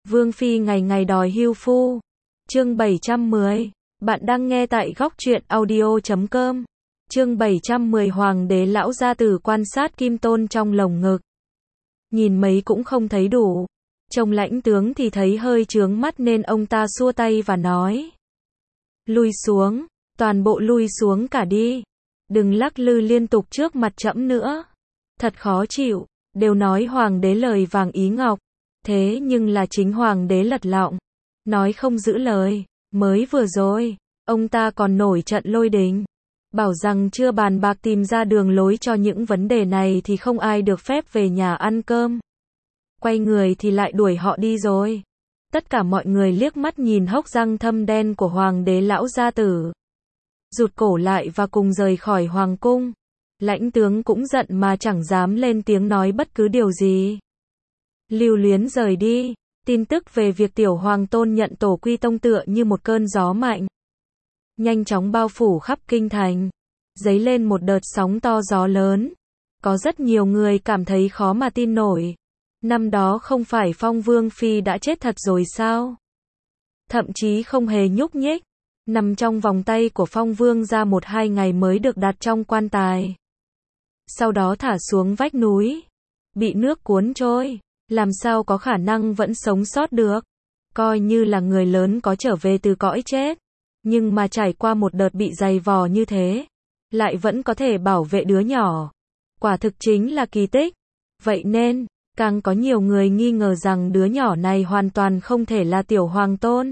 Vương Phi ngày ngày đòi hưu phu. Chương 710. Bạn đang nghe tại góc truyện audio.com. Chương 710 Hoàng đế lão gia tử quan sát Kim Tôn trong lồng ngực. Nhìn mấy cũng không thấy đủ. Trông Lãnh tướng thì thấy hơi chướng mắt nên ông ta xua tay và nói. Lui xuống, toàn bộ lui xuống cả đi. Đừng lắc lư liên tục trước mặt trẫm nữa. Thật khó chịu, đều nói Hoàng đế lời vàng ý ngọc. Thế nhưng là chính Hoàng đế lật lọng. Nói không giữ lời. Mới vừa rồi, ông ta còn nổi trận lôi đình. Bảo rằng chưa bàn bạc tìm ra đường lối cho những vấn đề này thì không ai được phép về nhà ăn cơm. Quay người thì lại đuổi họ đi rồi. Tất cả mọi người liếc mắt nhìn hốc răng thâm đen của Hoàng đế lão gia tử. Rụt cổ lại và cùng rời khỏi Hoàng cung. Lãnh tướng cũng giận mà chẳng dám lên tiếng nói bất cứ điều gì. Lưu Luyến rời đi. Tin tức về việc tiểu hoàng tôn nhận tổ quy tông tựa như một cơn gió mạnh. Nhanh chóng bao phủ khắp kinh thành. Dấy lên một đợt sóng to gió lớn. Có rất nhiều người cảm thấy khó mà tin nổi. Năm đó không phải Phong Vương Phi đã chết thật rồi sao? Thậm chí không hề nhúc nhích. Nằm trong vòng tay của Phong Vương ra 1-2 ngày mới được đặt trong quan tài. Sau đó thả xuống vách núi. Bị nước cuốn trôi. Làm sao có khả năng vẫn sống sót được. Coi như là người lớn có trở về từ cõi chết. Nhưng mà trải qua một đợt bị dày vò như thế. Lại vẫn có thể bảo vệ đứa nhỏ. Quả thực chính là kỳ tích. Vậy nên, càng có nhiều người nghi ngờ rằng đứa nhỏ này hoàn toàn không thể là tiểu hoàng tôn.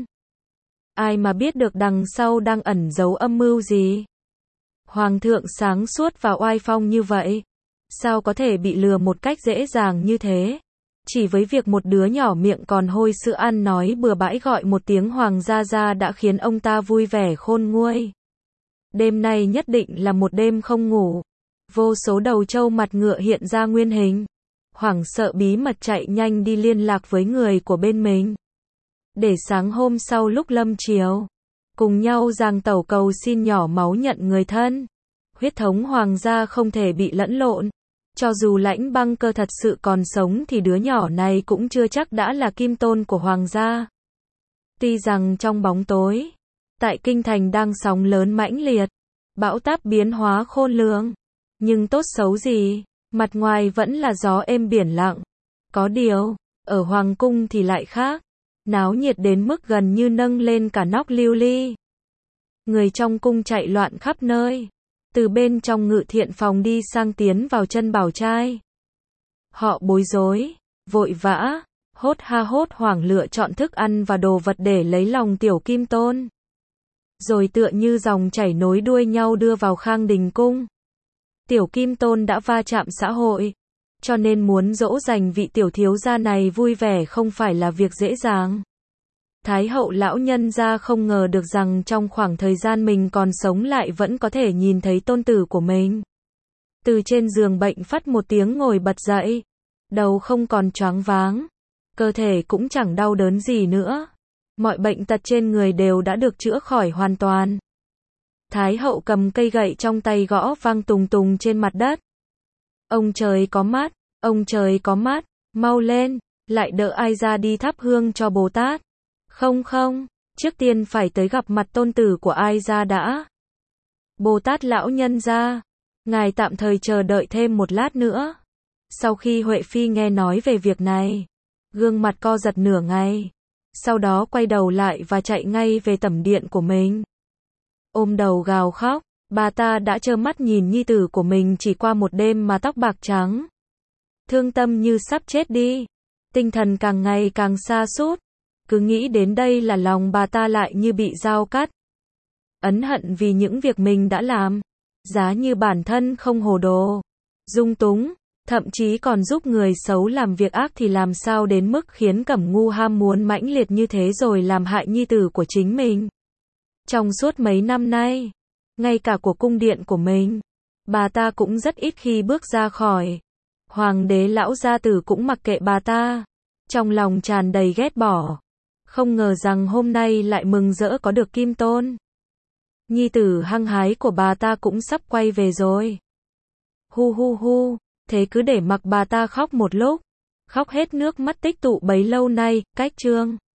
Ai mà biết được đằng sau đang ẩn giấu âm mưu gì. Hoàng thượng sáng suốt và oai phong như vậy. Sao có thể bị lừa một cách dễ dàng như thế? Chỉ với việc một đứa nhỏ miệng còn hôi sữa ăn nói bừa bãi gọi một tiếng hoàng gia gia đã khiến ông ta vui vẻ khôn nguôi. Đêm nay nhất định là một đêm không ngủ. Vô số đầu trâu mặt ngựa hiện ra nguyên hình. Hoảng sợ bí mật chạy nhanh đi liên lạc với người của bên mình. Để sáng hôm sau lúc lâm chiều, cùng nhau giang tẩu cầu xin nhỏ máu nhận người thân. Huyết thống hoàng gia không thể bị lẫn lộn. Cho dù Lãnh Băng Cơ thật sự còn sống thì đứa nhỏ này cũng chưa chắc đã là kim tôn của hoàng gia. Tuy rằng trong bóng tối, tại kinh thành đang sóng lớn mãnh liệt, bão táp biến hóa khôn lường, nhưng tốt xấu gì, mặt ngoài vẫn là gió êm biển lặng. Có điều, ở hoàng cung thì lại khác, náo nhiệt đến mức gần như nâng lên cả nóc lưu ly. Người trong cung chạy loạn khắp nơi. Từ bên trong ngự thiện phòng đi sang tiến vào chân bảo trai. Họ bối rối, vội vã, hốt hoảng lựa chọn thức ăn và đồ vật để lấy lòng tiểu kim tôn. Rồi tựa như dòng chảy nối đuôi nhau đưa vào Khang Đình cung. Tiểu kim tôn đã va chạm xã hội, cho nên muốn dỗ dành vị tiểu thiếu gia này vui vẻ không phải là việc dễ dàng. Thái hậu lão nhân gia không ngờ được rằng trong khoảng thời gian mình còn sống lại vẫn có thể nhìn thấy tôn tử của mình. Từ trên giường bệnh phắt một tiếng ngồi bật dậy. Đầu không còn choáng váng. Cơ thể cũng chẳng đau đớn gì nữa. Mọi bệnh tật trên người đều đã được chữa khỏi hoàn toàn. Thái hậu cầm cây gậy trong tay gõ vang tùng tùng trên mặt đất. Ông trời có mắt, ông trời có mắt, mau lên, lại đỡ ai ra đi thắp hương cho Bồ Tát. Không, trước tiên phải tới gặp mặt tôn tử của ai ra đã. Bồ Tát lão nhân gia, ngài tạm thời chờ đợi thêm một lát nữa. Sau khi Huệ Phi nghe nói về việc này, gương mặt co giật nửa ngày, sau đó quay đầu lại và chạy ngay về tẩm điện của mình. Ôm đầu gào khóc, bà ta đã trơ mắt nhìn nhi tử của mình chỉ qua một đêm mà tóc bạc trắng. Thương tâm như sắp chết đi, tinh thần càng ngày càng sa sút. Cứ nghĩ đến đây là lòng bà ta lại như bị dao cắt. Ấn hận vì những việc mình đã làm. Giá như bản thân không hồ đồ, dung túng, thậm chí còn giúp người xấu làm việc ác thì làm sao đến mức khiến Cẩm Ngu ham muốn mãnh liệt như thế rồi làm hại nhi tử của chính mình. Trong suốt mấy năm nay, ngay cả của cung điện của mình, bà ta cũng rất ít khi bước ra khỏi. Hoàng đế lão gia tử cũng mặc kệ bà ta, trong lòng tràn đầy ghét bỏ. Không ngờ rằng hôm nay lại mừng rỡ có được kim tôn. Nhi tử hăng hái của bà ta cũng sắp quay về rồi. Hu, thế cứ để mặc bà ta khóc một lúc. Khóc hết nước mắt tích tụ bấy lâu nay, cách Trương